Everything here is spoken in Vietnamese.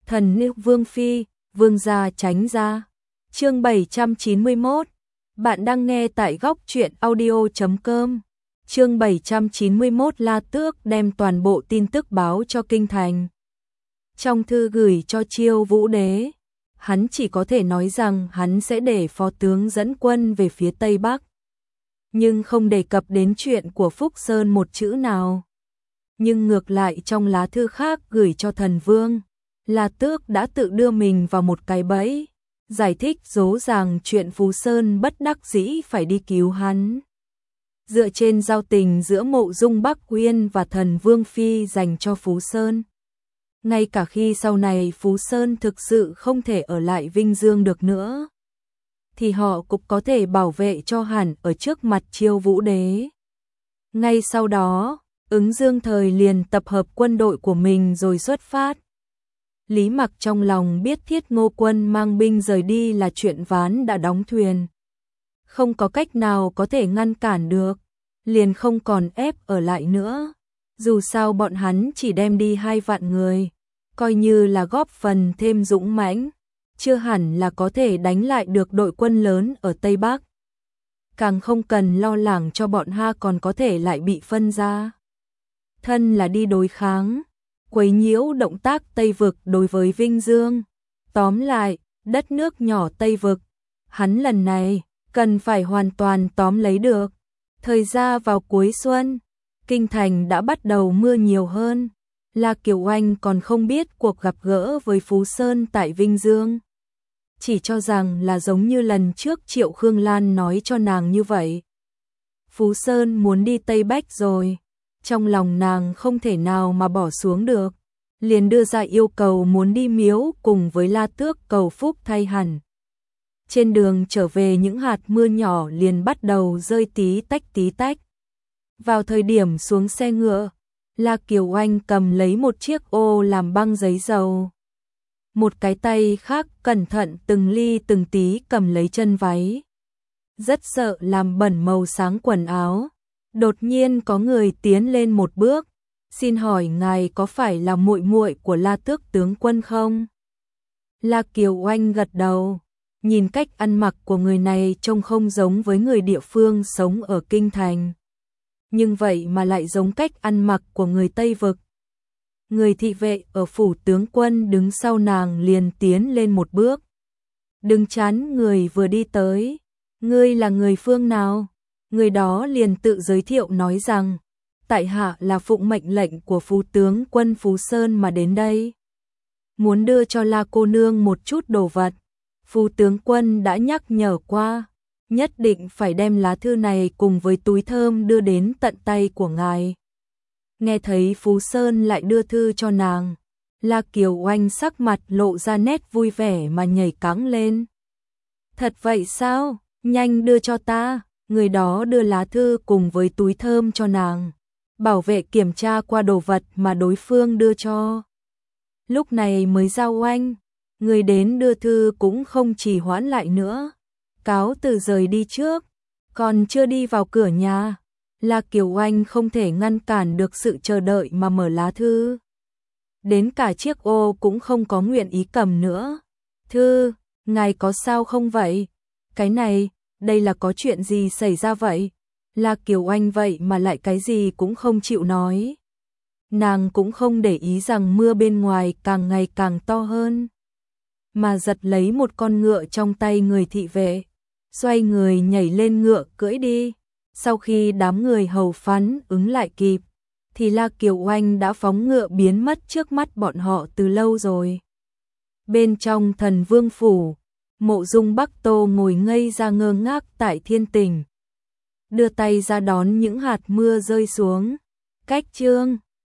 Thần nữ Vương Phi, Vương gia tránh ra. Chương 791. Bạn đang nghe tại góc truyện audio.com. Chương 791 La Tước đem toàn bộ tin tức báo cho kinh thành. Trong thư gửi cho Chiêu Vũ Đế, hắn chỉ có thể nói rằng hắn sẽ để phó tướng dẫn quân về phía Tây Bắc, nhưng không đề cập đến chuyện của Phúc Sơn một chữ nào. Nhưng ngược lại trong lá thư khác gửi cho thần vương, La Tước đã tự đưa mình vào một cái bẫy, giải thích dỗ dàng chuyện Phú Sơn bất đắc dĩ phải đi cứu hắn. Dựa trên giao tình giữa Mộ Dung Bắc Uyên và thần Vương Phi dành cho Phú Sơn, ngay cả khi sau này Phú Sơn thực sự không thể ở lại Vinh Dương được nữa, thì họ cũng có thể bảo vệ cho hẳn ở trước mặt Chiêu Vũ Đế. Ngay sau đó, Ứng Dương Thời liền tập hợp quân đội của mình rồi xuất phát. Lý Mặc trong lòng biết Thiết Ngô Quân mang binh rời đi là chuyện ván đã đóng thuyền, không có cách nào có thể ngăn cản được, liền không còn ép ở lại nữa. Dù sao bọn hắn chỉ đem đi 2 vạn người, coi như là góp phần thêm dũng mãnh, chưa hẳn là có thể đánh lại được đội quân lớn ở Tây Bắc. Càng không cần lo lắng cho bọn ha còn có thể lại bị phân ra. Thân là đi đối kháng, quấy nhiễu động tác Tây Vực đối với Vinh Dương. Tóm lại, đất nước nhỏ Tây Vực, hắn lần này cần phải hoàn toàn tóm lấy được. Thời gian vào cuối xuân, kinh thành đã bắt đầu mưa nhiều hơn. La Kiều Oanh còn không biết cuộc gặp gỡ với Phú Sơn tại Vinh Dương, chỉ cho rằng là giống như lần trước Triệu Khương Lan nói cho nàng như vậy. Phú Sơn muốn đi Tây Bắc rồi, trong lòng nàng không thể nào mà bỏ xuống được, liền đưa ra yêu cầu muốn đi miếu cùng với La Tước cầu phúc thay hẳn. Trên đường trở về những hạt mưa nhỏ liền bắt đầu rơi tí tách tí tách. Vào thời điểm xuống xe ngựa, La Kiều Oanh cầm lấy một chiếc ô làm băng giấy dầu. Một cái tay khác cẩn thận từng ly từng tí cầm lấy chân váy. Rất sợ làm bẩn màu sáng quần áo. Đột nhiên có người tiến lên một bước. Xin hỏi ngài có phải là muội muội của La Tước tướng quân không? La Kiều Oanh gật đầu. Nhìn cách ăn mặc của người này trông không giống với người địa phương sống ở kinh thành, nhưng vậy mà lại giống cách ăn mặc của người Tây Vực. Người thị vệ ở phủ tướng quân đứng sau nàng liền tiến lên một bước. Đứng chắn người vừa đi tới. Ngươi là người phương nào? Người đó liền tự giới thiệu nói rằng, tại hạ là phụng mệnh lệnh của phú tướng quân Phú Sơn mà đến đây, muốn đưa cho La cô nương một chút đồ vật. Phú tướng quân đã nhắc nhở qua, nhất định phải đem lá thư này cùng với túi thơm đưa đến tận tay của ngài. Nghe thấy Phú Sơn lại đưa thư cho nàng, La Kiều Oanh sắc mặt lộ ra nét vui vẻ mà nhảy cẫng lên. Thật vậy sao? Nhanh đưa cho ta. Người đó đưa lá thư cùng với túi thơm cho nàng. Bảo vệ kiểm tra qua đồ vật mà đối phương đưa cho, lúc này mới giao oanh. Người đến đưa thư cũng không trì hoãn lại nữa, cáo từ rời đi trước. Còn chưa đi vào cửa nhà, La Kiều Oanh không thể ngăn cản được sự chờ đợi mà mở lá thư. Đến cả chiếc ô cũng không có nguyện ý cầm nữa. Thư, ngài có sao không vậy? Cái này, đây là có chuyện gì xảy ra vậy? La Kiều Oanh vậy mà lại cái gì cũng không chịu nói. Nàng cũng không để ý rằng mưa bên ngoài càng ngày càng to hơn, mà giật lấy một con ngựa trong tay người thị vệ, xoay người nhảy lên ngựa cưỡi đi. Sau khi đám người hầu phán ứng lại kịp, thì La Kiều Oanh đã phóng ngựa biến mất trước mắt bọn họ từ lâu rồi. Bên trong Thần Vương phủ, Mộ Dung Bắc Tô ngồi ngây ra ngơ ngác tại thiên tình, đưa tay ra đón những hạt mưa rơi xuống. Cách chương